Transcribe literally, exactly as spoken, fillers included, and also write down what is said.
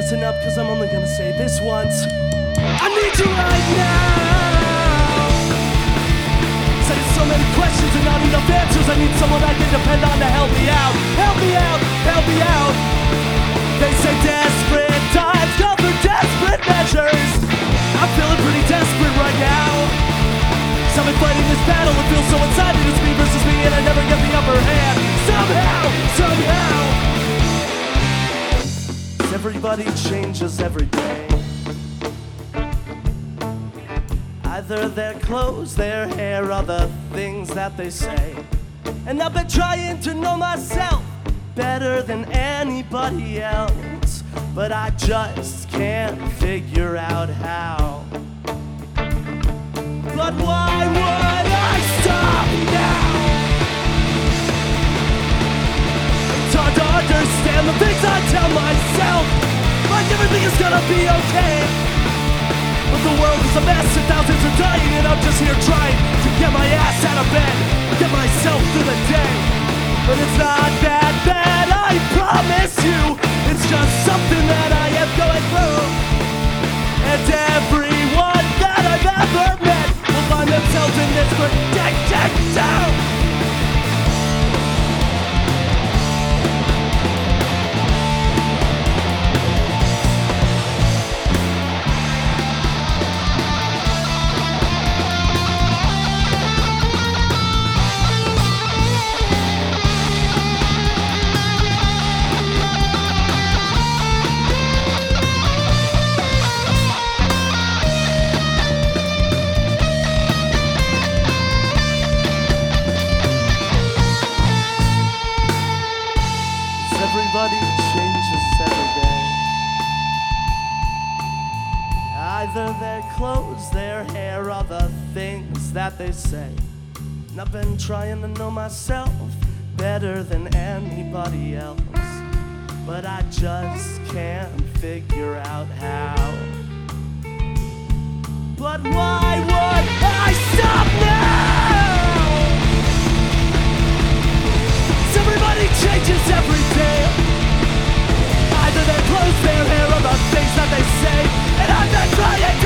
listen up, cause I'm only gonna say this once. I need you right now. Said so many questions and not enough answers. I need someone I can depend on to help me out. Help me out, help me out. They say desperate times call for desperate measures. I'm feeling pretty desperate right now. So I've been fighting this battle, it feels so one-sided. It's me versus me and I never get the upper hand. Somehow, somehow. Everybody changes every day. Either their clothes, their hair, or the things that they say. And I've been trying to know myself better than anybody else, but I just can't figure out how. But why would I stop now? It's hard to understand the things I tell myself, like everything is gonna be okay. But the world is a mess and thousands are dying, and I'm just here trying to get my ass out of bed, get myself through the day. But it's not that bad, I promise you. It's just something that I am going through. And everyone that I've ever met will find themselves in this predicament too. Everybody changes every day. Either their clothes, their hair, or the things that they say. And I've been trying to know myself better than anybody else, but I just can't figure out how. But why would I stop now? Everybody changes every day. Either their clothes, their hair, or the things that they say. And I'm not trying